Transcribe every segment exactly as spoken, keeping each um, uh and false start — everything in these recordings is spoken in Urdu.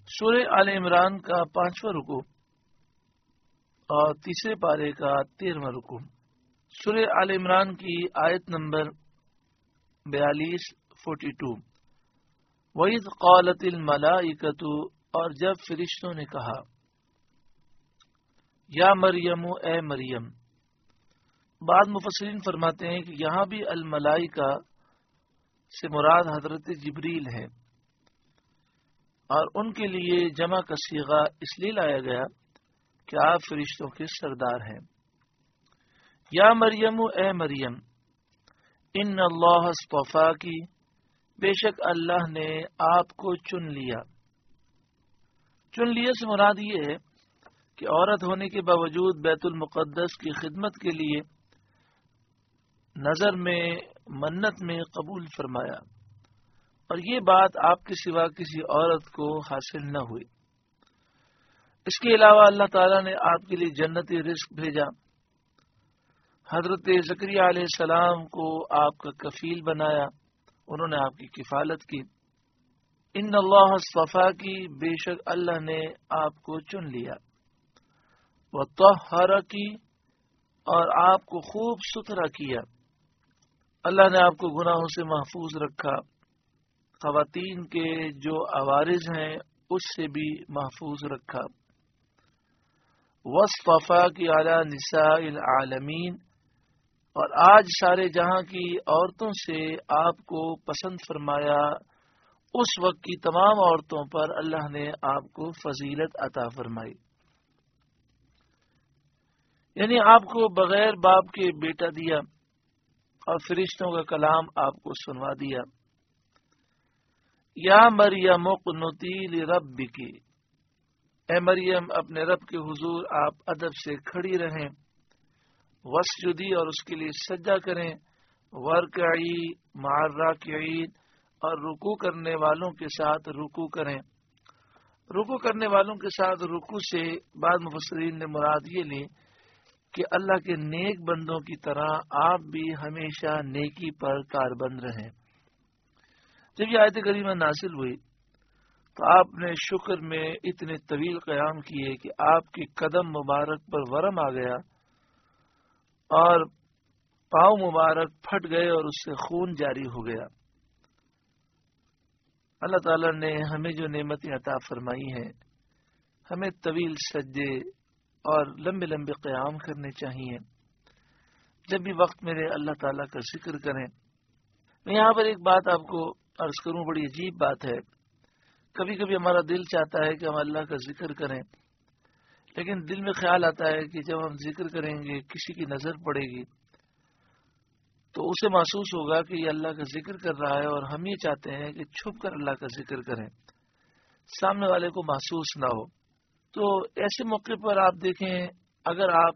سورہ آل عمران کا پانچواں رکوع اور تیسرے پارے کا تیرہواں رکوع۔ سورہ آل عمران کی آیت نمبر بیالیس فورٹی ٹو۔ وَإِذْ قَالَتِ الْمَلَائِكَةُ، اور جب فرشتوں نے کہا، یا مریم اے مریم۔ بعض مفسرین فرماتے ہیں کہ یہاں بھی الملائکہ سے مراد حضرت جبریل ہے، اور ان کے لیے جمع کا صیغہ اس لیے لایا گیا کہ آپ فرشتوں کے سردار ہیں۔ یا مریم اے مریم، ان اللہ اصطفاکی، بے شک اللہ نے آپ کو چن لیا۔ چن لیا سے مراد یہ ہے کہ عورت ہونے کے باوجود بیت المقدس کی خدمت کے لیے نظر میں منت میں قبول فرمایا، اور یہ بات آپ کے سوا کسی عورت کو حاصل نہ ہوئی۔ اس کے علاوہ اللہ تعالیٰ نے آپ کے لیے جنتی رزق بھیجا، حضرت زکریا علیہ السلام کو آپ کا کفیل بنایا، انہوں نے آپ کی کفالت کی۔ ان اللہ اصطفیٰ کی، بے شک اللہ نے آپ کو چن لیا۔ وطہر کی، اور آپ کو خوب ستھرا کیا، اللہ نے آپ کو گناہوں سے محفوظ رکھا، خواتین کے جو عوارض ہیں اس سے بھی محفوظ رکھا۔ واصطفیٰ کی علی نساء العالمین، اور آج سارے جہاں کی عورتوں سے آپ کو پسند فرمایا، اس وقت کی تمام عورتوں پر اللہ نے آپ کو فضیلت عطا فرمائی، یعنی آپ کو بغیر باپ کے بیٹا دیا اور فرشتوں کا کلام آپ کو سنوا دیا۔ یا مریم اقنتی لربک، اے مریم اپنے رب کے حضور آپ ادب سے کھڑی رہیں، وسجدی، اور اس کے لیے سجدہ کریں، ورکعی مع الراکعین، اور رکوع کرنے والوں کے ساتھ رکوع کریں۔ رکوع کرنے والوں کے ساتھ رکوع سے بعض مفسرین نے مراد یہ لی کہ اللہ کے نیک بندوں کی طرح آپ بھی ہمیشہ نیکی پر کاربند رہیں۔ جب یہ آیت کریمہ نازل ہوئی تو آپ نے شکر میں اتنے طویل قیام کیے کہ آپ کے قدم مبارک پر ورم آ گیا اور پاؤں مبارک پھٹ گئے اور اس سے خون جاری ہو گیا۔ اللہ تعالیٰ نے ہمیں جو نعمتیں عطا فرمائی ہیں، ہمیں طویل سجدے اور لمبے لمبے قیام کرنے چاہیے۔ جب بھی وقت میرے اللہ تعالیٰ کا ذکر کریں۔ میں یہاں پر ایک بات آپ کو عرض کروں، بڑی عجیب بات ہے۔ کبھی کبھی ہمارا دل چاہتا ہے کہ ہم اللہ کا ذکر کریں، لیکن دل میں خیال آتا ہے کہ جب ہم ذکر کریں گے کسی کی نظر پڑے گی تو اسے محسوس ہوگا کہ یہ اللہ کا ذکر کر رہا ہے، اور ہم یہ چاہتے ہیں کہ چھپ کر اللہ کا ذکر کریں، سامنے والے کو محسوس نہ ہو۔ تو ایسے موقع پر آپ دیکھیں، اگر آپ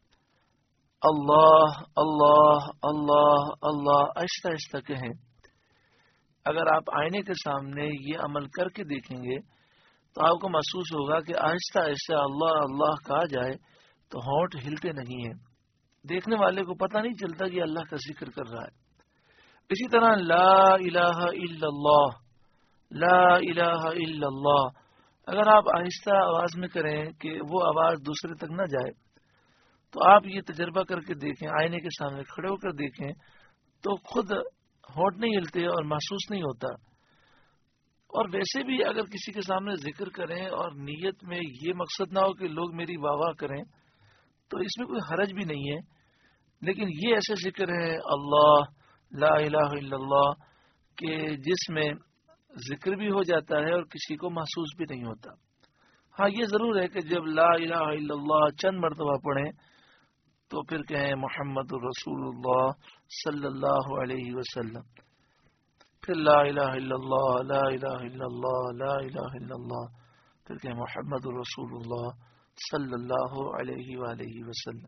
اللہ اللہ اللہ اللہ آہستہ آہستہ کہیں، اگر آپ آئینے کے سامنے یہ عمل کر کے دیکھیں گے تو آپ کو محسوس ہوگا کہ آہستہ آہستہ اللہ اللہ کہا جائے تو ہونٹ ہلتے نہیں ہیں، دیکھنے والے کو پتہ نہیں چلتا کہ اللہ کا ذکر کر رہا ہے۔ اسی طرح لا الہ الا اللہ، لا الہ الا اللہ، اگر آپ آہستہ آواز میں کریں کہ وہ آواز دوسرے تک نہ جائے تو آپ یہ تجربہ کر کے دیکھیں، آئینے کے سامنے کھڑے ہو کر دیکھیں تو خود ہونٹ نہیں ہلتے اور محسوس نہیں ہوتا۔ اور ویسے بھی اگر کسی کے سامنے ذکر کریں اور نیت میں یہ مقصد نہ ہو کہ لوگ میری واہ واہ کریں تو اس میں کوئی حرج بھی نہیں ہے، لیکن یہ ایسے ذکر ہے اللہ لا الہ الا اللہ کہ جس میں ذکر بھی ہو جاتا ہے اور کسی کو محسوس بھی نہیں ہوتا۔ ہاں یہ ضرور ہے کہ جب لا الہ الا اللہ چند مرتبہ پڑھیں تو پھر کہیں محمد الرسول اللہ صلی اللہ علیہ وسلم، پھر لا الہ الا اللہ لا الہ الا اللہ لا الہ الا اللہ، پھر کہیں محمد الرسول اللہ صلی اللہ علیہ وآلہ وسلم۔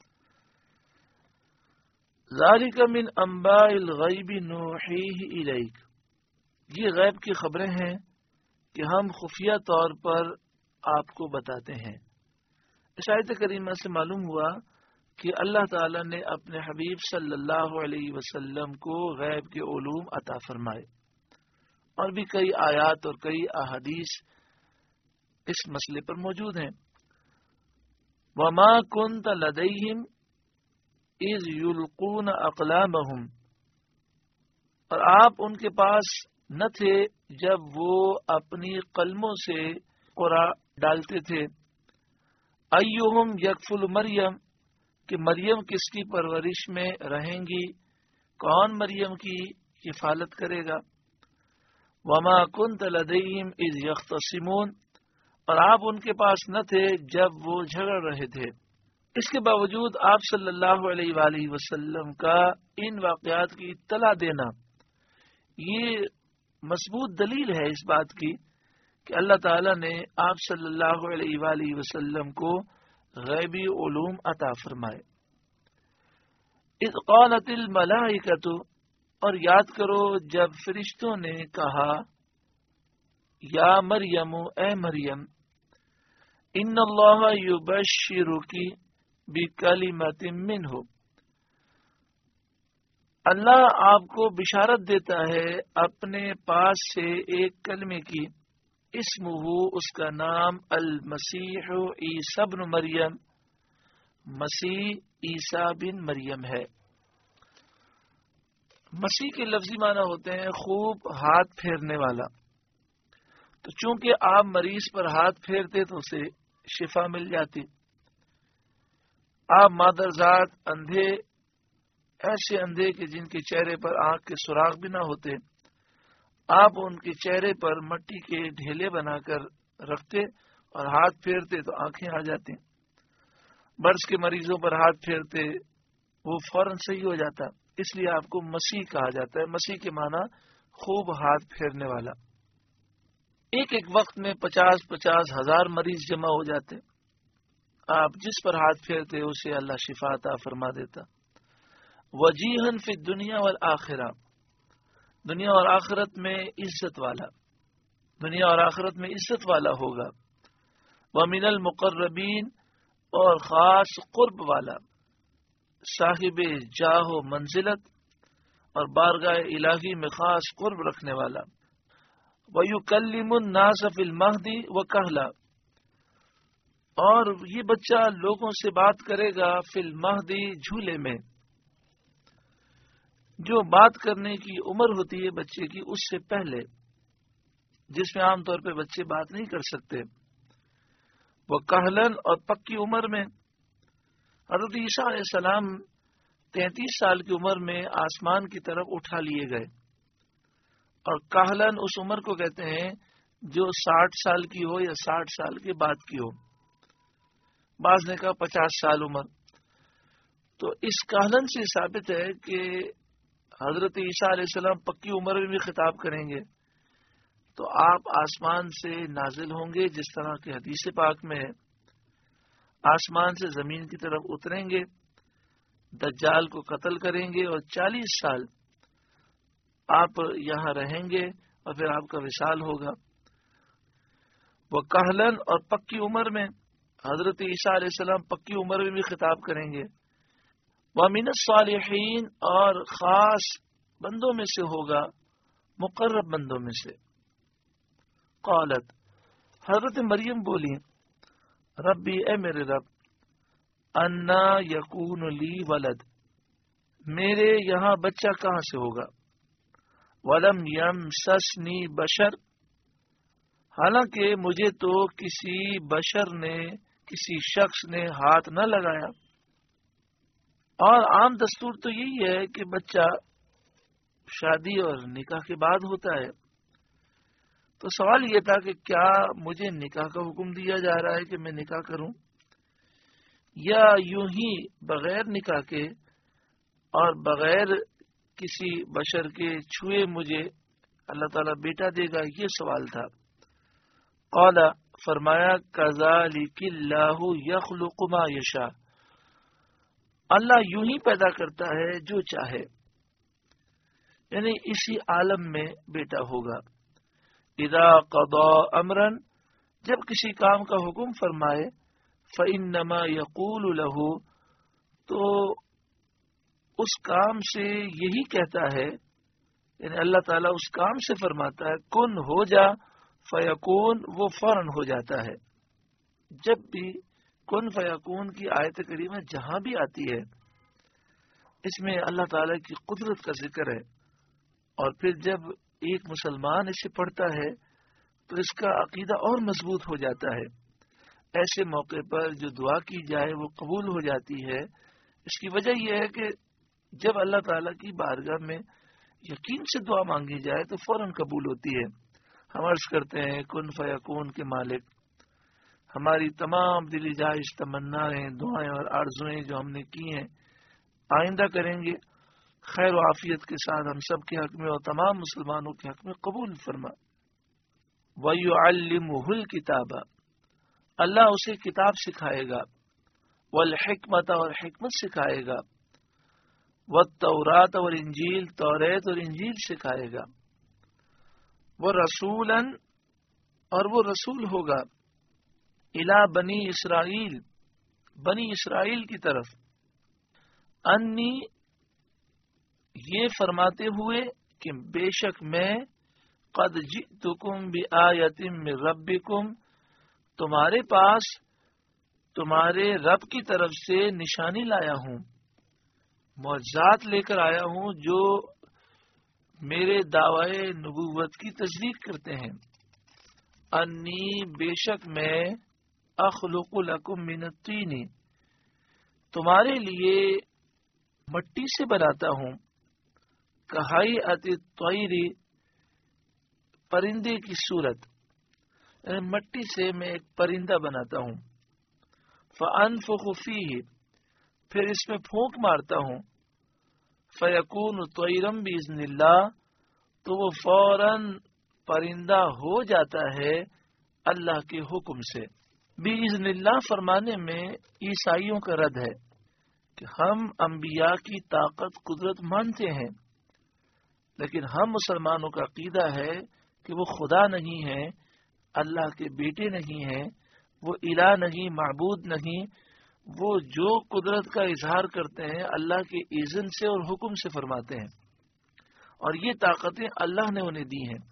ذالک من انباء الغیب نوحیہ الیک، یہ غیب کی خبریں ہیں کہ ہم خفیہ طور پر آپ کو بتاتے ہیں۔ اس آیت کریمہ سے معلوم ہوا کہ اللہ تعالیٰ نے اپنے حبیب صلی اللہ علیہ وسلم کو غیب کے علوم عطا فرمائے، اور بھی کئی آیات اور کئی احادیث اس مسئلے پر موجود ہیں۔ وما كنت لديهم اذ يلقون اقلامهم، اور آپ ان کے پاس نہ تھے جب وہ اپنی قلموں سے قرآ ڈالتے تھے۔ ایہم یکفل مریم، کہ مریم کس کی پرورش میں رہیں گی، کون مریم کی کفالت کرے گا۔ وما كنت لديهم اذ يختصمون، اور آپ ان کے پاس نہ تھے جب وہ جھگڑ رہے تھے۔ اس کے باوجود آپ صلی اللہ علیہ وآلہ وسلم کا ان واقعات کی اطلاع دینا یہ مضبوط دلیل ہے اس بات کی کہ اللہ تعالی نے آپ صلی اللہ علیہ وآلہ وسلم کو غیبی علوم عطا فرمائے۔ اذ قالت الملائکۃ، اور یاد کرو جب فرشتوں نے کہا، یا مریم، اے مریم، ان اللہ یبشرک بکلمۃ منہ، اللہ آپ کو بشارت دیتا ہے اپنے پاس سے ایک کلمے کی، اسمہ، اس کا نام، المسیح عیسی بن مریم، مسیح عیسی بن مریم ہے۔ مسیح کے لفظی معنی ہوتے ہیں خوب ہاتھ پھیرنے والا، تو چونکہ آپ مریض پر ہاتھ پھیرتے تو اسے شفا مل جاتی۔ آپ مادرزاد اندھے، ایسے اندھے کہ جن کے چہرے پر آنکھ کے سراغ بھی نہ ہوتے، آپ ان کے چہرے پر مٹی کے ڈھیلے بنا کر رکھتے اور ہاتھ پھیرتے تو آنکھیں آ جاتی۔ برس کے مریضوں پر ہاتھ پھیرتے وہ فوراً صحیح ہو جاتا، اس لیے آپ کو مسیح کہا جاتا ہے۔ مسیح کے معنی خوب ہاتھ پھیرنے والا۔ ایک ایک وقت میں پچاس پچاس ہزار مریض جمع ہو جاتے، آپ جس پر ہاتھ پھیرتے اسے اللہ شفا عطا فرما دیتا۔ وجیہن فی الدنیا والآخرہ، دنیا اور آخرت میں عزت والا، دنیا اور آخرت میں عزت والا ہوگا۔ ومن المقربین، اور خاص قرب والا، صاحب جاہ و منزلت اور بارگاہ الہی میں خاص قرب رکھنے والا۔ وَيُكَلِّمُ النَّاسَ فِي الْمَهْدِ وَكَهْلًا، اور یہ بچہ لوگوں سے بات کرے گا فی المہدی، جھولے میں۔ جو بات کرنے کی عمر ہوتی ہے بچے کی اس سے پہلے، جس میں عام طور پہ بچے بات نہیں کر سکتے، وہ کہلن، اور پکی عمر میں۔ حضرت عیسیٰ علیہ السلام تینتیس سال کی عمر میں آسمان کی طرف اٹھا لیے گئے، اور کہلن اس عمر کو کہتے ہیں جو ساٹھ سال کی ہو یا ساٹھ سال کے بعد کی ہو، بعض نے کہا پچاس سال عمر۔ تو اس کہلن سے ثابت ہے کہ حضرت عیسیٰ علیہ السلام پکی عمر میں بھی خطاب کریں گے، تو آپ آسمان سے نازل ہوں گے، جس طرح کہ حدیث پاک میں ہے، آسمان سے زمین کی طرف اتریں گے، دجال کو قتل کریں گے، اور چالیس سال آپ یہاں رہیں گے، اور پھر آپ کا وصال ہوگا۔ وہ کہلن، اور پکی عمر میں، حضرت عیسیٰ علیہ السلام پکی عمر میں بھی خطاب کریں گے۔ وَمِنَ الصَّالِحِينَ، اور خاص بندوں میں سے ہوگا، مقرب بندوں میں سے۔ قالت، حضرت مریم بولی، ربی، اے میرے رب، انا یکون لی ولد، میرے یہاں بچہ کہاں سے ہوگا، ولم یمسسنی بشر، حالانکہ مجھے تو کسی بشر نے، کسی شخص نے ہاتھ نہ لگایا۔ اور عام دستور تو یہی ہے کہ بچہ شادی اور نکاح کے بعد ہوتا ہے۔ تو سوال یہ تھا کہ کیا مجھے نکاح کا حکم دیا جا رہا ہے کہ میں نکاح کروں، یا یوں ہی بغیر نکاح کے اور بغیر کسی بشر کے چھوئے مجھے اللہ تعالیٰ بیٹا دے گا، یہ سوال تھا۔ قال، فرمایا، کذالک اللہ یخلق ما یشاء، اللہ یوں ہی پیدا کرتا ہے جو چاہے، یعنی اسی عالم میں بیٹا ہوگا۔ اذا قضا امرا، جب کسی کام کا حکم فرمائے، فانما یقول له، تو اس کام سے یہی کہتا ہے، یعنی اللہ تعالیٰ اس کام سے فرماتا ہے کن ہو جا، فیکون وہ فوراً ہو جاتا ہے. جب بھی کن فیکون کی آیت کریمہ جہاں بھی آتی ہے اس میں اللہ تعالی کی قدرت کا ذکر ہے، اور پھر جب ایک مسلمان اسے پڑھتا ہے تو اس کا عقیدہ اور مضبوط ہو جاتا ہے. ایسے موقع پر جو دعا کی جائے وہ قبول ہو جاتی ہے. اس کی وجہ یہ ہے کہ جب اللہ تعالیٰ کی بارگاہ میں یقین سے دعا مانگی جائے تو فوراً قبول ہوتی ہے. ہم عرض کرتے ہیں کن فیکون کے مالک، ہماری تمام دلی جائش تمنائیں، دعائیں اور آرزوئیں جو ہم نے کی ہیں آئندہ کریں گے، خیر و عافیت کے ساتھ ہم سب کے حق میں اور تمام مسلمانوں کے حق میں قبول فرما. وَيُعَلِّمُهُ الْكِتَابَ، اللہ اسے کتاب سکھائے گا، والحکمت اور حکمت سکھائے گا، والتورات اور انجیل توریت اور انجیل سکھائے گا، وَرَسُولًا اور وہ رسول ہوگا، اِلَى بنی اسرائیل بنی اسرائیل کی طرف، انی یہ فرماتے ہوئے کہ بے شک میں قد جئتکم بآیۃ من ربکم تمہارے پاس تمہارے رب کی طرف سے نشانی لایا ہوں، معجزات لے کر آیا ہوں جو میرے دعوی نبوت کی تصدیق کرتے ہیں. انی بے شک میں اخلق لکم من الطین تمہارے لیے مٹی سے بناتا ہوں، کہیئۃ الطیر پرندے کی صورت، یعنی مٹی سے میں ایک پرندہ بناتا ہوں. فانفخ فیہ پھر اس میں پھونک مارتا ہوں، فیکون طیرا باذن اللہ تو وہ فوراً پرندہ ہو جاتا ہے اللہ کے حکم سے. باذن اللہ فرمانے میں عیسائیوں کا رد ہے کہ ہم انبیاء کی طاقت قدرت مانتے ہیں، لیکن ہم مسلمانوں کا عقیدہ ہے کہ وہ خدا نہیں ہے، اللہ کے بیٹے نہیں ہیں، وہ الہ نہیں، معبود نہیں. وہ جو قدرت کا اظہار کرتے ہیں اللہ کے اذن سے اور حکم سے فرماتے ہیں، اور یہ طاقتیں اللہ نے انہیں دی ہیں.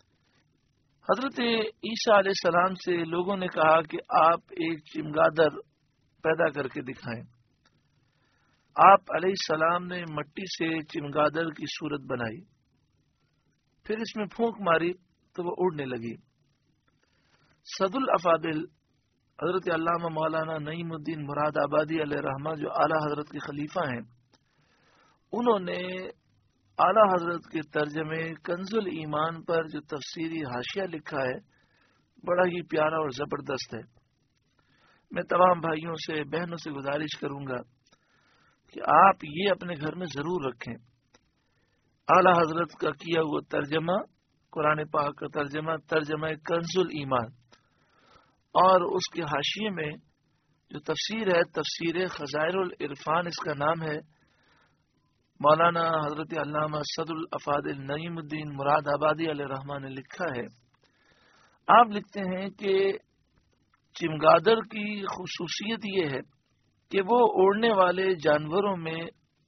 حضرت عیسیٰ علیہ السلام سے لوگوں نے کہا کہ آپ ایک چمگادڑ پیدا کر کے دکھائیں. آپ علیہ السلام نے مٹی سے چمگادڑ کی صورت بنائی، پھر اس میں پھونک ماری تو وہ اڑنے لگی. صد الافاضل حضرت علامہ مولانا نعیم الدین مراد آبادی علیہ رحمہ جو اعلیٰ حضرت کے خلیفہ ہیں، انہوں نے اعلیٰ حضرت کے ترجمے کنز الایمان پر جو تفسیری حاشیہ لکھا ہے بڑا ہی پیارا اور زبردست ہے. میں تمام بھائیوں سے بہنوں سے گزارش کروں گا کہ آپ یہ اپنے گھر میں ضرور رکھیں. اعلیٰ حضرت کا کیا ہوا ترجمہ قرآن پاک کا ترجمہ ترجمہ کنز الایمان، اور اس کے حاشیے میں جو تفسیر ہے تفسیر خزائر العرفان اس کا نام ہے. مولانا حضرت علامہ صد الافاضل نعیم الدین مراد آبادی علیہ رحمہ نے لکھا ہے. آپ لکھتے ہیں کہ چمگادڑ کی خصوصیت یہ ہے کہ وہ اڑنے والے جانوروں میں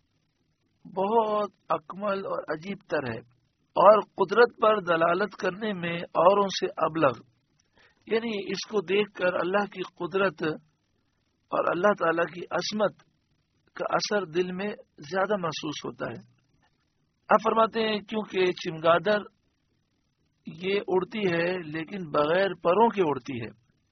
بہت اکمل اور عجیب تر ہے، اور قدرت پر دلالت کرنے میں اوروں سے ابلغ، یعنی اس کو دیکھ کر اللہ کی قدرت اور اللہ تعالی کی عظمت کا اثر دل میں زیادہ محسوس ہوتا ہے. آپ فرماتے ہیں کیونکہ چمگادڑ یہ اڑتی ہے لیکن بغیر پروں کے اڑتی ہے.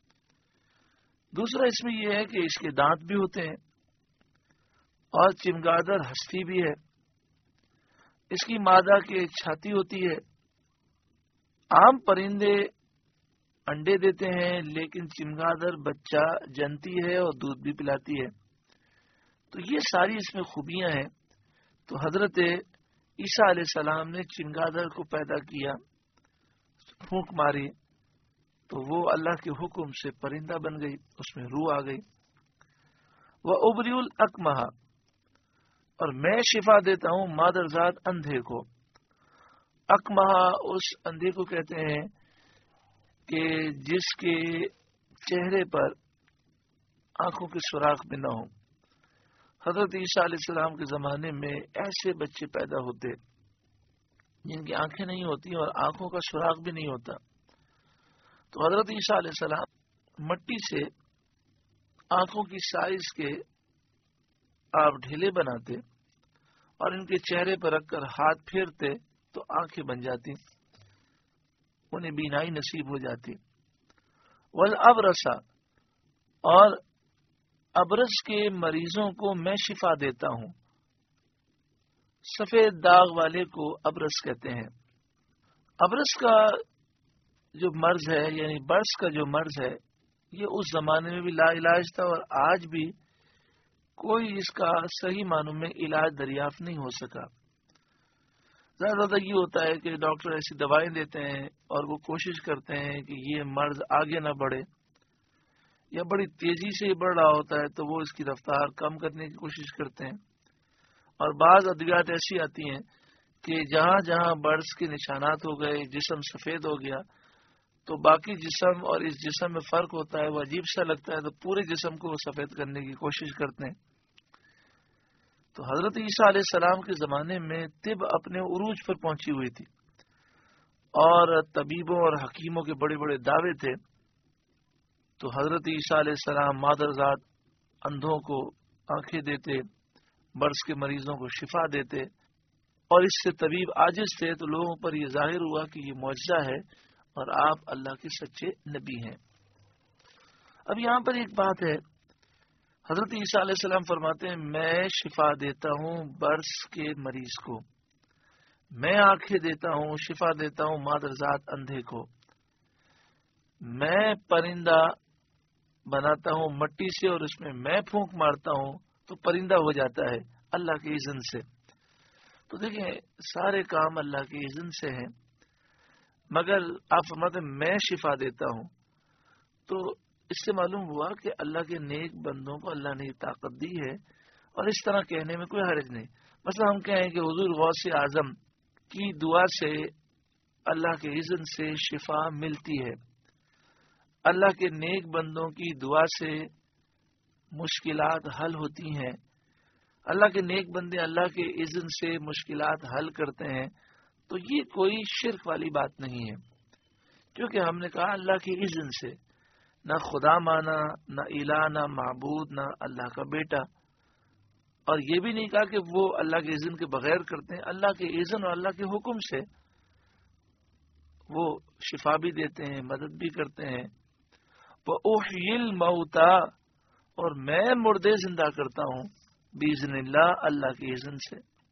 دوسرا اس میں یہ ہے کہ اس کے دانت بھی ہوتے ہیں، اور چمگادڑ ہستی بھی ہے. اس کی مادہ کی چھاتی ہوتی ہے. عام پرندے انڈے دیتے ہیں لیکن چمگادڑ بچہ جنتی ہے اور دودھ بھی پلاتی ہے. تو یہ ساری اس میں خوبیاں ہیں. تو حضرت عیسیٰ علیہ السلام نے چمگادڑ کو پیدا کیا، پھونک ماری تو وہ اللہ کے حکم سے پرندہ بن گئی، اس میں روح آ گئی. وہ ابری الاکمہ اور میں شفا دیتا ہوں مادرزاد اندھے کو. اکمہ اس اندھے کو کہتے ہیں کہ جس کے چہرے پر آنکھوں کے سوراخ بھی نہ ہو. حضرت عیسیٰ علیہ السلام کے زمانے میں ایسے بچے پیدا ہوتے جن کی آنکھیں نہیں ہوتی اور آنکھوں کا سوراخ بھی نہیں ہوتا. تو حضرت عیسیٰ علیہ السلام مٹی سے آنکھوں کی سائز کے آپ ڈھیلے بناتے اور ان کے چہرے پر رکھ کر ہاتھ پھیرتے تو آنکھیں بن جاتی، انہیں بینائی نصیب ہو جاتی۔ والابرص، اور ابرص کے مریضوں کو میں شفا دیتا ہوں۔ سفید داغ والے کو ابرص کہتے ہیں۔ ابرص کا جو مرض ہے، یعنی برس کا جو مرض ہے، یہ اس زمانے میں بھی لا علاج تھا اور آج بھی کوئی اس کا صحیح معنوں میں علاج دریافت نہیں ہو سکا۔ زیادہ زیادہ یہ ہوتا ہے کہ ڈاکٹر ایسی دوائیں دیتے ہیں اور وہ کوشش کرتے ہیں کہ یہ مرض آگے نہ بڑھے، یا بڑی تیزی سے بڑھ رہا ہوتا ہے تو وہ اس کی رفتار کم کرنے کی کوشش کرتے ہیں۔ اور بعض ادویات ایسی آتی ہیں کہ جہاں جہاں برس کے نشانات ہو گئے، جسم سفید ہو گیا، تو باقی جسم اور اس جسم میں فرق ہوتا ہے، وہ عجیب سا لگتا ہے، تو پورے جسم کو وہ سفید کرنے کی کوشش کرتے ہیں۔ تو حضرت عیسیٰ علیہ السلام کے زمانے میں طب اپنے عروج پر پہنچی ہوئی تھی اور طبیبوں اور حکیموں کے بڑے بڑے دعوے تھے۔ تو حضرت عیسیٰ علیہ السلام مادر ذات اندھوں کو آنکھیں دیتے، برس کے مریضوں کو شفا دیتے، اور اس سے طبیب عاجز تھے، تو لوگوں پر یہ ظاہر ہوا کہ یہ معجزہ ہے اور آپ اللہ کے سچے نبی ہیں۔ اب یہاں پر ایک بات ہے، حضرت عیسیٰ علیہ السلام فرماتے ہیں میں شفا دیتا ہوں برس کے مریض کو، میں آنکھیں دیتا ہوں، شفا دیتا ہوں مادر ذات اندھے کو، میں پرندہ بناتا ہوں مٹی سے اور اس میں میں پھونک مارتا ہوں تو پرندہ ہو جاتا ہے اللہ کے اذن سے۔ تو دیکھیں سارے کام اللہ کے اذن سے ہیں، مگر آپ فرماتے ہیں میں شفا دیتا ہوں، تو اس سے معلوم ہوا کہ اللہ کے نیک بندوں کو اللہ نے طاقت دی ہے، اور اس طرح کہنے میں کوئی حرج نہیں۔ مثلا ہم کہیں کہ حضور غوث اعظم کی دعا سے اللہ کے اذن سے شفا ملتی ہے، اللہ کے نیک بندوں کی دعا سے مشکلات حل ہوتی ہیں، اللہ کے نیک بندے اللہ کے اذن سے مشکلات حل کرتے ہیں، تو یہ کوئی شرک والی بات نہیں ہے، کیونکہ ہم نے کہا اللہ کے اذن سے، نہ خدا مانا، نہ الہ، نہ معبود، نہ اللہ کا بیٹا، اور یہ بھی نہیں کہا کہ وہ اللہ کے اذن کے بغیر کرتے ہیں، اللہ کے اذن اور اللہ کے حکم سے وہ شفا بھی دیتے ہیں، مدد بھی کرتے ہیں۔ وَأُحْيِي الْمَوْتَى، اور میں مردے زندہ کرتا ہوں بِإِذْنِ اللہ، اللہ کے اذن سے۔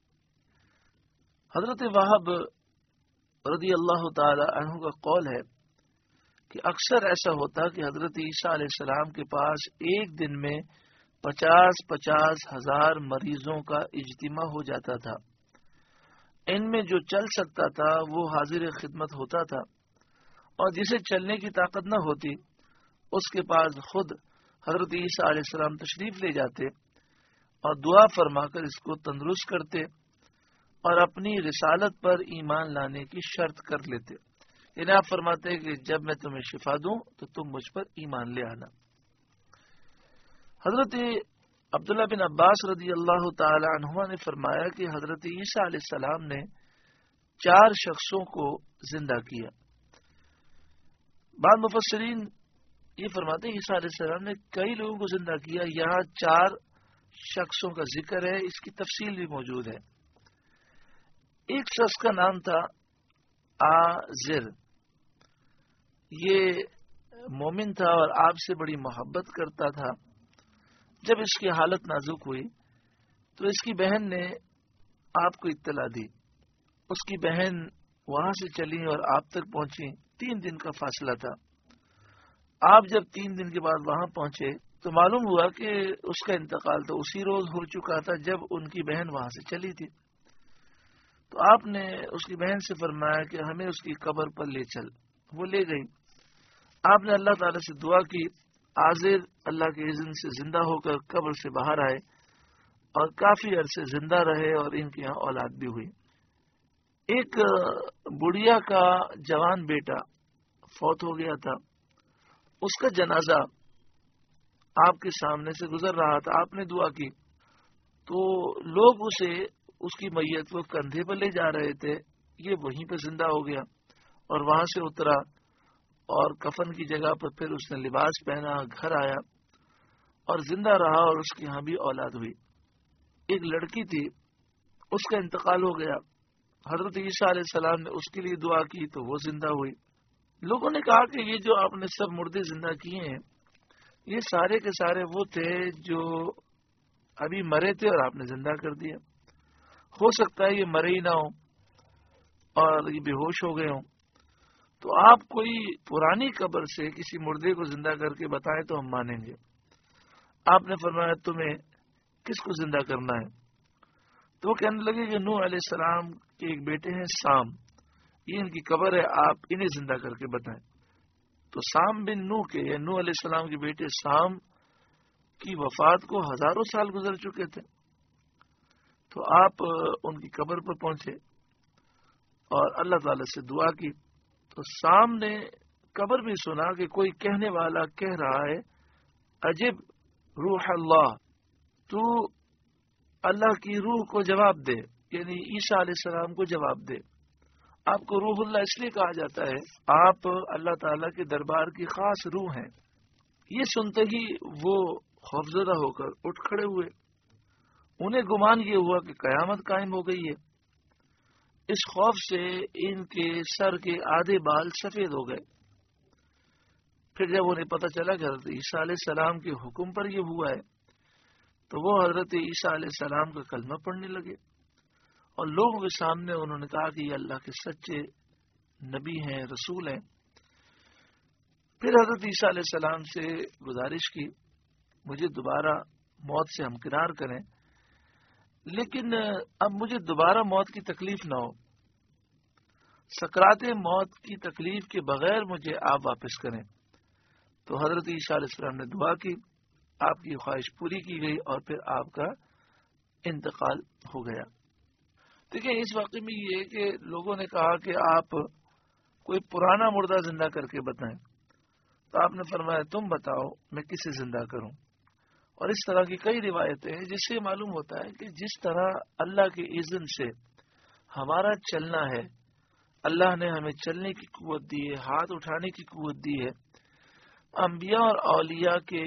حضرت وہب رضی اللہ تعالی عنہ کا قول ہے کہ اکثر ایسا ہوتا کہ حضرت عیسیٰ علیہ السلام کے پاس ایک دن میں پچاس پچاس ہزار مریضوں کا اجتماع ہو جاتا تھا، ان میں جو چل سکتا تھا وہ حاضر خدمت ہوتا تھا، اور جسے چلنے کی طاقت نہ ہوتی اس کے پاس خود حضرت عیسیٰ علیہ السلام تشریف لے جاتے اور دعا فرما کر اس کو تندرست کرتے اور اپنی رسالت پر ایمان لانے کی شرط کر لیتے، یعنی آپ فرماتے ہیں کہ جب میں تمہیں شفا دوں تو تم مجھ پر ایمان لے آنا۔ حضرت عبداللہ بن عباس رضی اللہ تعالی عنہما نے فرمایا کہ حضرت عیسیٰ علیہ السلام نے چار شخصوں کو زندہ کیا۔ بعض مفسرین یہ فرماتے ہیں عیسیٰ علیہ السلام نے کئی لوگوں کو زندہ کیا، یہاں چار شخصوں کا ذکر ہے، اس کی تفصیل بھی موجود ہے۔ ایک شخص کا نام تھا آزر، یہ مومن تھا اور آپ سے بڑی محبت کرتا تھا۔ جب اس کی حالت نازک ہوئی تو اس کی بہن نے آپ کو اطلاع دی، اس کی بہن وہاں سے چلی اور آپ تک پہنچی، تین دن کا فاصلہ تھا۔ آپ جب تین دن کے بعد وہاں پہنچے تو معلوم ہوا کہ اس کا انتقال تو اسی روز ہو چکا تھا جب ان کی بہن وہاں سے چلی تھی۔ تو آپ نے اس کی بہن سے فرمایا کہ ہمیں اس کی قبر پر لے چل، وہ لے گئی۔ آپ نے اللہ تعالی سے دعا کی، آزر اللہ کے اذن سے زندہ ہو کر قبر سے باہر آئے اور کافی عرصے زندہ رہے اور ان کے یہاں اولاد بھی ہوئی۔ ایک بڑھیا کا جوان بیٹا فوت ہو گیا تھا، اس کا جنازہ آپ کے سامنے سے گزر رہا تھا، آپ نے دعا کی تو لوگ اسے اس کی میت کو کندھے پر لے جا رہے تھے، یہ وہیں پہ زندہ ہو گیا اور وہاں سے اترا اور کفن کی جگہ پر پھر اس نے لباس پہنا، گھر آیا اور زندہ رہا، اور اس کے یہاں بھی اولاد ہوئی۔ ایک لڑکی تھی، اس کا انتقال ہو گیا، حضرت عیسیٰ علیہ السلام نے اس کے لیے دعا کی تو وہ زندہ ہوئی۔ لوگوں نے کہا کہ یہ جو آپ نے سب مردے زندہ کیے ہیں، یہ سارے کے سارے وہ تھے جو ابھی مرے تھے اور آپ نے زندہ کر دیا۔ ہو سکتا ہے یہ مرے ہی نہ ہو اور یہ بے ہوش ہو گئے ہوں، تو آپ کوئی پرانی قبر سے کسی مردے کو زندہ کر کے بتائیں تو ہم مانیں گے۔ آپ نے فرمایا تمہیں کس کو زندہ کرنا ہے؟ تو وہ کہنے لگے کہ نوح علیہ السلام کے ایک بیٹے ہیں سام، یہ ان کی قبر ہے، آپ انہیں زندہ کر کے بتائیں۔ تو سام بن نوح کے یا نوح علیہ السلام کے بیٹے سام کی وفات کو ہزاروں سال گزر چکے تھے، تو آپ ان کی قبر پر پہنچے اور اللہ تعالی سے دعا کی۔ تو سام نے قبر میں سنا کہ کوئی کہنے والا کہہ رہا ہے عجب روح اللہ، تو اللہ کی روح کو جواب دے، یعنی عیسیٰ علیہ السلام کو جواب دے۔ آپ کو روح اللہ اس لیے کہا جاتا ہے، آپ اللہ تعالیٰ کے دربار کی خاص روح ہیں۔ یہ سنتے ہی وہ خوفزدہ ہو کر اٹھ کھڑے ہوئے، انہیں گمان یہ ہوا کہ قیامت قائم ہو گئی ہے۔ اس خوف سے ان کے سر کے آدھے بال سفید ہو گئے۔ پھر جب انہیں پتہ چلا کہ حضرت عیسیٰ علیہ السلام کے حکم پر یہ ہوا ہے، تو وہ حضرت عیسیٰ علیہ السلام کا کلمہ پڑھنے لگے اور لوگوں کے سامنے انہوں نے کہا کہ یہ اللہ کے سچے نبی ہیں، رسول ہیں۔ پھر حضرت عیسیٰ علیہ السلام سے گزارش کی مجھے دوبارہ موت سے ہمکنار کریں، لیکن اب مجھے دوبارہ موت کی تکلیف نہ ہو، سکرات موت کی تکلیف کے بغیر مجھے آپ واپس کریں۔ تو حضرت عیسیٰ علیہ السلام نے دعا کی، آپ کی خواہش پوری کی گئی اور پھر آپ کا انتقال ہو گیا۔ دیکھیں اس واقعے میں یہ کہ لوگوں نے کہا کہ آپ کوئی پرانا مردہ زندہ کر کے بتائیں، تو آپ نے فرمایا تم بتاؤ میں کسے زندہ کروں۔ اور اس طرح کی کئی روایتیں ہیں جس سے معلوم ہوتا ہے کہ جس طرح اللہ کے اذن سے ہمارا چلنا ہے، اللہ نے ہمیں چلنے کی قوت دی ہے، ہاتھ اٹھانے کی قوت دی ہے۔ انبیاء اور اولیاء کے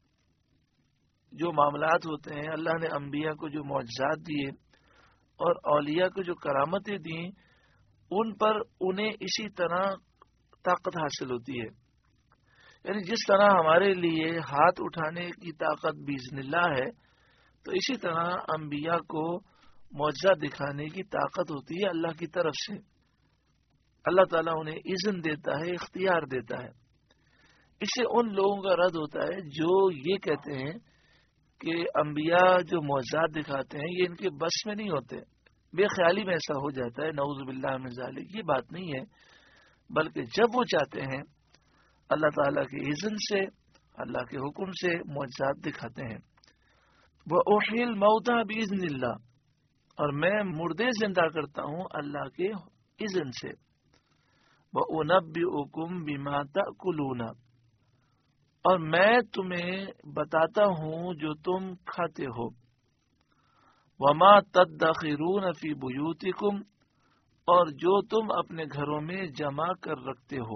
جو معاملات ہوتے ہیں، اللہ نے انبیاء کو جو معجزات دیے اور اولیاء کو جو کرامتیں دیں، ان پر انہیں اسی طرح طاقت حاصل ہوتی ہے۔ یعنی جس طرح ہمارے لیے ہاتھ اٹھانے کی طاقت باذن اللہ ہے، تو اسی طرح انبیاء کو معجزہ دکھانے کی طاقت ہوتی ہے اللہ کی طرف سے۔ اللہ تعالیٰ انہیں اذن دیتا ہے، اختیار دیتا ہے۔ اس سے ان لوگوں کا رد ہوتا ہے جو یہ کہتے ہیں کہ انبیاء جو معجزات دکھاتے ہیں یہ ان کے بس میں نہیں ہوتے، بے خیالی میں ایسا ہو جاتا ہے، نعوذ باللہ من ذالک۔ یہ بات نہیں ہے، بلکہ جب وہ چاہتے ہیں اللہ تعالیٰ کے اذن سے، اللہ کے حکم سے معجزات دکھاتے ہیں۔ وَأُحْيِي الْمَوْتَىٰ بِإِذْنِ اللَّهِ، اور میں مردے زندہ کرتا ہوں اللہ کے اذن سے۔ وَأُنَبِّئُكُم بِمَا تَأْكُلُونَ، اور میں تمہیں بتاتا ہوں جو تم کھاتے ہو۔ وَمَا تَدَّخِرُونَ فِي بُيُوتِكُمْ، اور جو تم اپنے گھروں میں جمع کر رکھتے ہو۔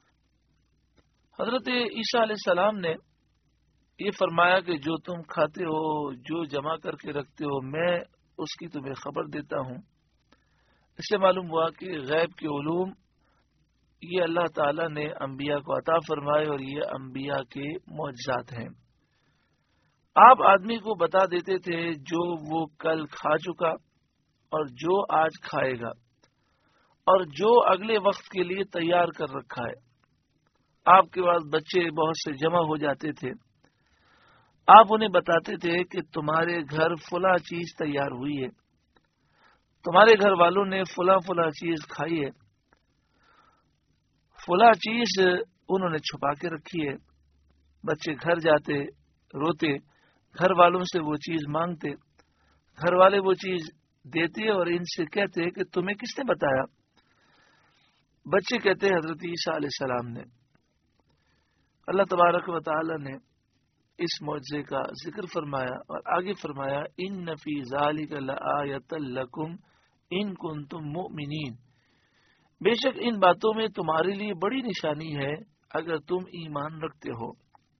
حضرت عیسیٰ علیہ السلام نے یہ فرمایا کہ جو تم کھاتے ہو، جو جمع کر کے رکھتے ہو، میں اس کی تمہیں خبر دیتا ہوں۔ اس سے معلوم ہوا کہ غیب کے علوم یہ اللہ تعالیٰ نے انبیاء کو عطا فرمائے اور یہ انبیاء کے معجزات ہیں۔ آپ آدمی کو بتا دیتے تھے جو وہ کل کھا چکا اور جو آج کھائے گا اور جو اگلے وقت کے لیے تیار کر رکھا ہے۔ آپ کے پاس بچے بہت سے جمع ہو جاتے تھے، آپ انہیں بتاتے تھے کہ تمہارے گھر فلاں چیز تیار ہوئی ہے، تمہارے گھر والوں نے فلاں فلاں چیز کھائی ہے، فلاں چیز انہوں نے چھپا کے رکھی ہے۔ بچے گھر جاتے، روتے، گھر والوں سے وہ چیز مانگتے، گھر والے وہ چیز دیتے اور ان سے کہتے کہ تمہیں کس نے بتایا؟ بچے کہتے حضرت عیسیٰ علیہ السلام نے۔ اللہ تبارک و تعالی نے اس معجزے کا ذکر فرمایا اور آگے فرمایا ان فی ذالک لآیۃ لکم ان کنتم مؤمنین، بے شک ان باتوں میں تمہارے لیے بڑی نشانی ہے اگر تم ایمان رکھتے ہو.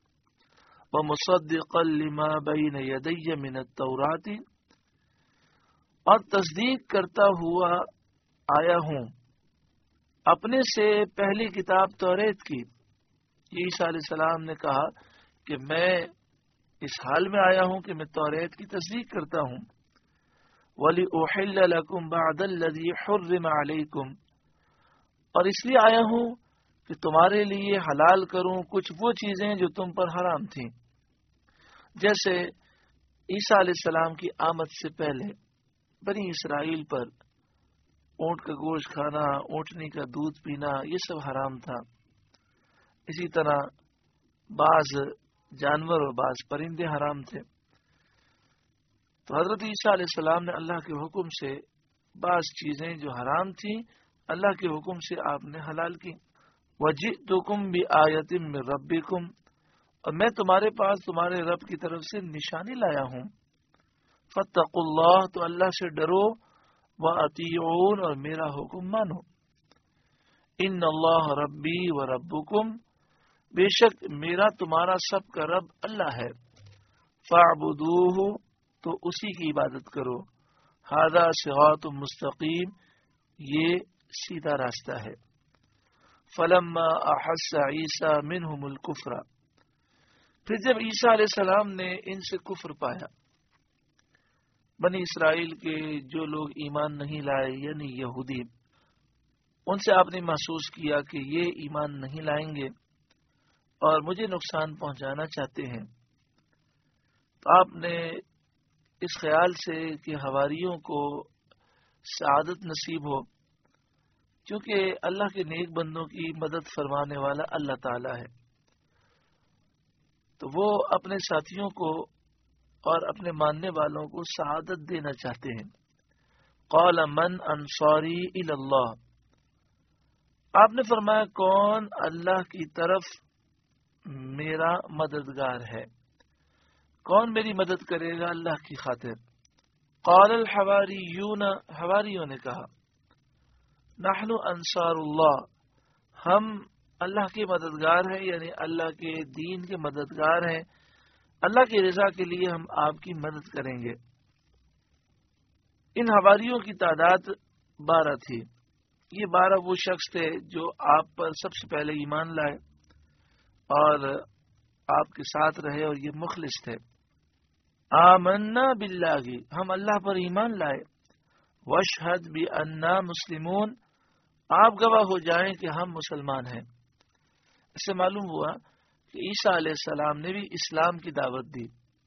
وَمُصَدِّقًا لِمَا بَيْنَ يَدَيَّ مِنَ التَّوْرَاةِ، اور تصدیق کرتا ہوا آیا ہوں اپنے سے پہلی کتاب توریت کی. عیسیٰ علیہ السلام نے کہا کہ میں اس حال میں آیا ہوں کہ میں توریت کی تصدیق کرتا ہوں. وَلِأُحِلَّ لَكُمْ بَعْدَ الَّذِي حُرِّمَ عَلَيْكُمْ، اور اس لیے آیا ہوں کہ تمہارے لیے حلال کروں کچھ وہ چیزیں جو تم پر حرام تھیں. جیسے عیسیٰ علیہ السلام کی آمد سے پہلے بنی اسرائیل پر اونٹ کا گوشت کھانا، اونٹنی کا دودھ پینا، یہ سب حرام تھا. اسی طرح بعض جانور اور بعض پرندے حرام تھے. تو حضرت عیسیٰ علیہ السلام نے اللہ کے حکم سے بعض چیزیں جو حرام تھیں اللہ کے حکم سے آپ نے حلال کی. وَجِئْتُكُمْ بِآیَةٍ مِّن رَبِّكُمْ، اور میں تمہارے پاس تمہارے رب کی طرف سے نشانی لایا ہوں. فَاتَّقُوا اللَّهَ، تو اللہ سے ڈرو. وَأَطِیعُونِ، اور میرا حکم مانو. إِنَّ اللَّهَ رَبِّي وَرَبُّكُمْ، بے شک میرا تمہارا سب کا رب اللہ ہے. فَاعْبُدُوهُ، تو اسی کی عبادت کرو. هَذَا صِرَاطٌ مُسْتَقِيمٌ، یہ سیدھا راستہ ہے. فَلَمَّا أَحَسَّ عِيسَىٰ مِنْهُمُ الْكُفْرَ، پھر جب عیسیٰ علیہ السلام نے ان سے کفر پایا، بنی اسرائیل کے جو لوگ ایمان نہیں لائے یعنی یہودی، ان سے آپ نے محسوس کیا کہ یہ ایمان نہیں لائیں گے اور مجھے نقصان پہنچانا چاہتے ہیں، تو آپ نے اس خیال سے کہ حواریوں کو سعادت نصیب ہو، کیونکہ اللہ کے نیک بندوں کی مدد فرمانے والا اللہ تعالی ہے، تو وہ اپنے ساتھیوں کو اور اپنے ماننے والوں کو سعادت دینا چاہتے ہیں. قال من انصاری الی اللہ، آپ نے فرمایا کون اللہ کی طرف میرا مددگار ہے، کون میری مدد کرے گا اللہ کی خاطر. قال الحواریون، حواریوں نے کہا نحن انصار اللہ، ہم اللہ کے مددگار ہیں، یعنی اللہ کے دین کے مددگار ہیں، اللہ کی رضا کے لیے ہم آپ کی مدد کریں گے. ان حواریوں کی تعداد بارہ تھی. یہ بارہ وہ شخص تھے جو آپ پر سب سے پہلے ایمان لائے اور آپ کے ساتھ رہے، اور یہ مخلص تھے. آمنا باللہ، ہم اللہ پر ایمان لائے. واشہد بأننا مسلمون، آپ گواہ ہو جائیں کہ ہم مسلمان ہیں. اس سے معلوم ہوا کہ عیسیٰ علیہ السلام نے بھی اسلام کی دعوت دی.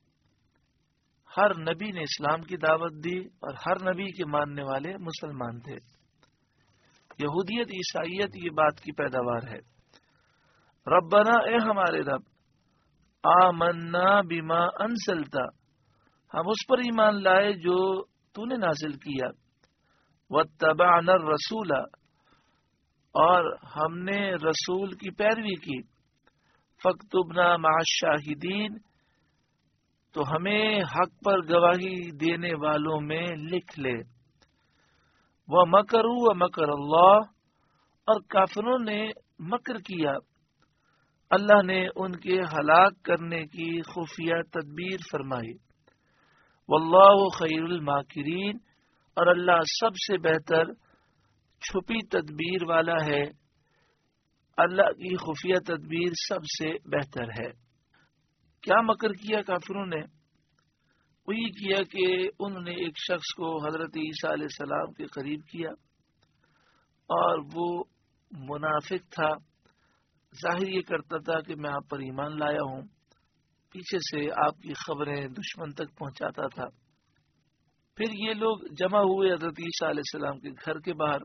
ہر نبی نے اسلام کی دعوت دی اور ہر نبی کے ماننے والے مسلمان تھے. یہودیت عیسائیت یہ بات کی پیداوار ہے. ربنا، اے ہمارے رب، آمنا بما انزلت، ہم اس پر ایمان لائے جو تو نے نازل کیا. واتبعنا الرسول، اور ہم نے رسول کی پیروی کی. فاکتبنا مع الشاہدین، تو ہمیں حق پر گواہی دینے والوں میں لکھ لے. وَمَكَرُوا وَمَكَرَ اللَّهُ، اور کافروں نے مکر کیا، اللہ نے ان کے ہلاک کرنے کی خفیہ تدبیر فرمائی. واللہ خیر الماکرین، اور اللہ سب سے بہتر چھپی تدبیر والا ہے. اللہ کی خفیہ تدبیر سب سے بہتر ہے. کیا مکر کیا کافروں نے؟ وہ یہ کیا کہ انہوں نے ایک شخص کو حضرت عیسیٰ علیہ السلام کے قریب کیا اور وہ منافق تھا، ظاہر یہ کرتا تھا کہ میں آپ پر ایمان لایا ہوں، پیچھے سے آپ کی خبریں دشمن تک پہنچاتا تھا. پھر یہ لوگ جمع ہوئے حضرت عیسیٰ علیہ السلام کے گھر کے باہر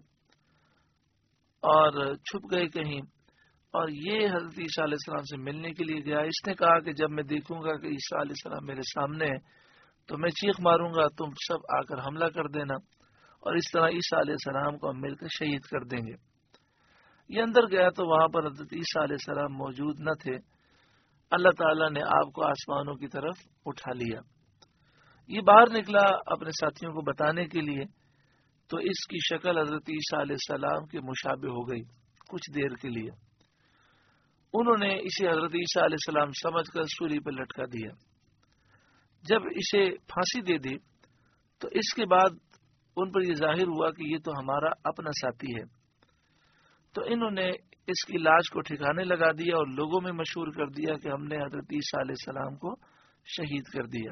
اور چھپ گئے کہیں، اور یہ حضرت عیسیٰ علیہ السلام سے ملنے کے لیے گیا. اس نے کہا کہ جب میں دیکھوں گا کہ عیسیٰ علیہ السلام میرے سامنے ہے تو میں چیخ ماروں گا، تم سب آ کر حملہ کر دینا، اور اس طرح عیسیٰ علیہ السلام کو ہم مل کر شہید کر دیں گے. یہ اندر گیا تو وہاں پر حضرت عیسیٰ علیہ السلام موجود نہ تھے. اللہ تعالیٰ نے آپ کو آسمانوں کی طرف اٹھا لیا. یہ باہر نکلا اپنے ساتھیوں کو بتانے کے لیے تو اس کی شکل حضرت عیسیٰ علیہ السلام کے مشابہ ہو گئی کچھ دیر کے لیے. انہوں نے اسے حضرت عیسیٰ علیہ السلام سمجھ کر سولی پر لٹکا دیا. جب اسے پھانسی دے دی تو اس کے بعد ان پر یہ ظاہر ہوا کہ یہ تو ہمارا اپنا ساتھی ہے. تو انہوں نے اس کی لاش کو ٹھکانے لگا دیا اور لوگوں میں مشہور کر دیا کہ ہم نے حضرت عیسیٰ علیہ السلام کو شہید کر دیا.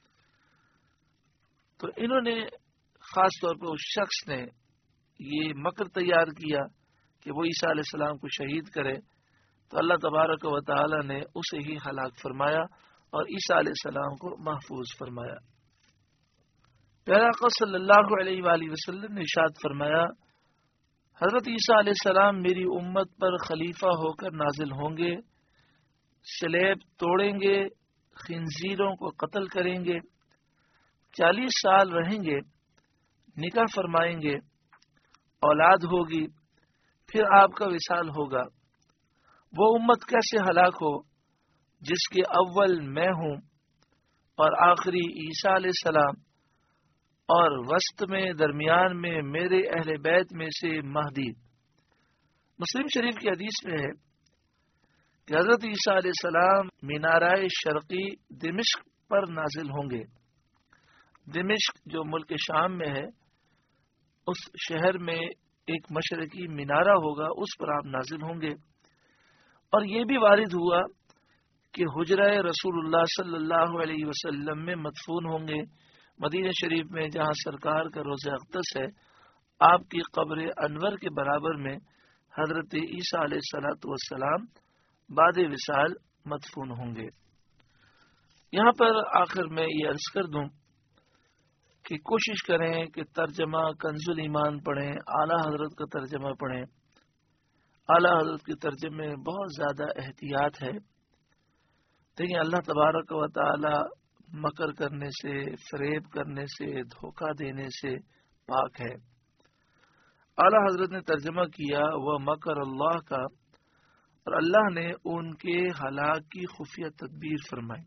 تو انہوں نے خاص طور پر اس شخص نے یہ مکر تیار کیا کہ وہ عیسیٰ علیہ السلام کو شہید کرے. تو اللہ تبارک و تعالی نے اسے ہی ہلاک فرمایا اور عیسیٰ علیہ السلام کو محفوظ فرمایا. پیارا آقا صلی اللہ علیہ وآلہ وسلم نے ارشاد فرمایا حضرت عیسیٰ علیہ السلام میری امت پر خلیفہ ہو کر نازل ہوں گے، سلیب توڑیں گے، خنزیروں کو قتل کریں گے، چالیس سال رہیں گے، نکاح فرمائیں گے، اولاد ہوگی، پھر آپ کا وصال ہوگا. وہ امت کیسے ہلاک ہو جس کے اول میں ہوں اور آخری عیسیٰ علیہ السلام اور وسط میں درمیان میں میرے اہل بیت میں سے مہدی. مسلم شریف کی حدیث میں ہے کہ حضرت عیسیٰ علیہ السلام مینارۂ شرقی دمشق پر نازل ہوں گے. دمشق جو ملک شام میں ہے، اس شہر میں ایک مشرقی مینارہ ہوگا، اس پر آپ نازل ہوں گے. اور یہ بھی وارد ہوا کہ حجرہ رسول اللہ صلی اللہ علیہ وسلم میں مدفون ہوں گے. مدینہ شریف میں جہاں سرکار کا روضہ اقدس ہے، آپ کی قبر انور کے برابر میں حضرت عیسیٰ علیہ الصلوۃ والسلام بعد وصال مدفون ہوں گے. یہاں پر آخر میں یہ عرض کر دوں کہ کوشش کریں کہ ترجمہ کنز الایمان پڑھیں، اعلیٰ حضرت کا ترجمہ پڑھیں. اعلیٰ حضرت کے ترجمے میں بہت زیادہ احتیاط ہے. دیکھیں اللہ تبارک و تعالی مکر کرنے سے، فریب کرنے سے، دھوکہ دینے سے پاک ہے. اعلیٰ حضرت نے ترجمہ کیا وہ مکر اللہ کا، اور اللہ نے ان کے ہلاک کی خفیہ تدبیر فرمائی.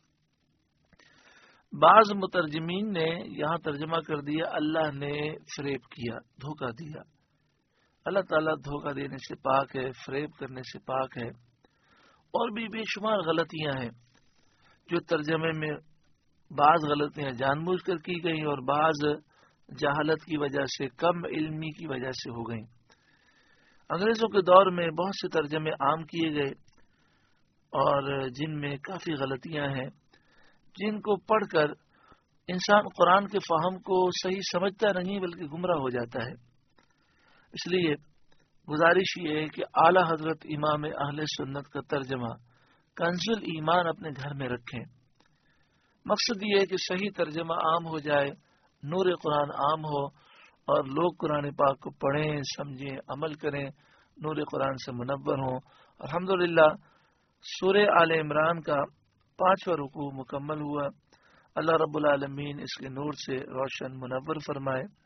بعض مترجمین نے یہاں ترجمہ کر دیا اللہ نے فریب کیا، دھوکہ دیا. اللہ تعالیٰ دھوکہ دینے سے پاک ہے، فریب کرنے سے پاک ہے. اور بھی بے شمار غلطیاں ہیں جو ترجمے میں بعض غلطیاں جان بوجھ کر کی گئیں اور بعض جہالت کی وجہ سے، کم علمی کی وجہ سے ہو گئیں. انگریزوں کے دور میں بہت سے ترجمے عام کیے گئے اور جن میں کافی غلطیاں ہیں جن کو پڑھ کر انسان قرآن کے فہم کو صحیح سمجھتا نہیں بلکہ گمراہ ہو جاتا ہے. اس لیے گزارش یہ ہے کہ اعلیٰ حضرت امام اہل سنت کا ترجمہ کنز الایمان اپنے گھر میں رکھیں. مقصد یہ ہے کہ صحیح ترجمہ عام ہو جائے، نور قرآن عام ہو اور لوگ قرآن پاک کو پڑھیں، سمجھیں، عمل کریں، نور قرآن سے منور ہوں. الحمدللہ سورہ آل عمران کا پانچواں رکوع مکمل ہوا. اللہ رب العالمین اس کے نور سے روشن منور فرمائے.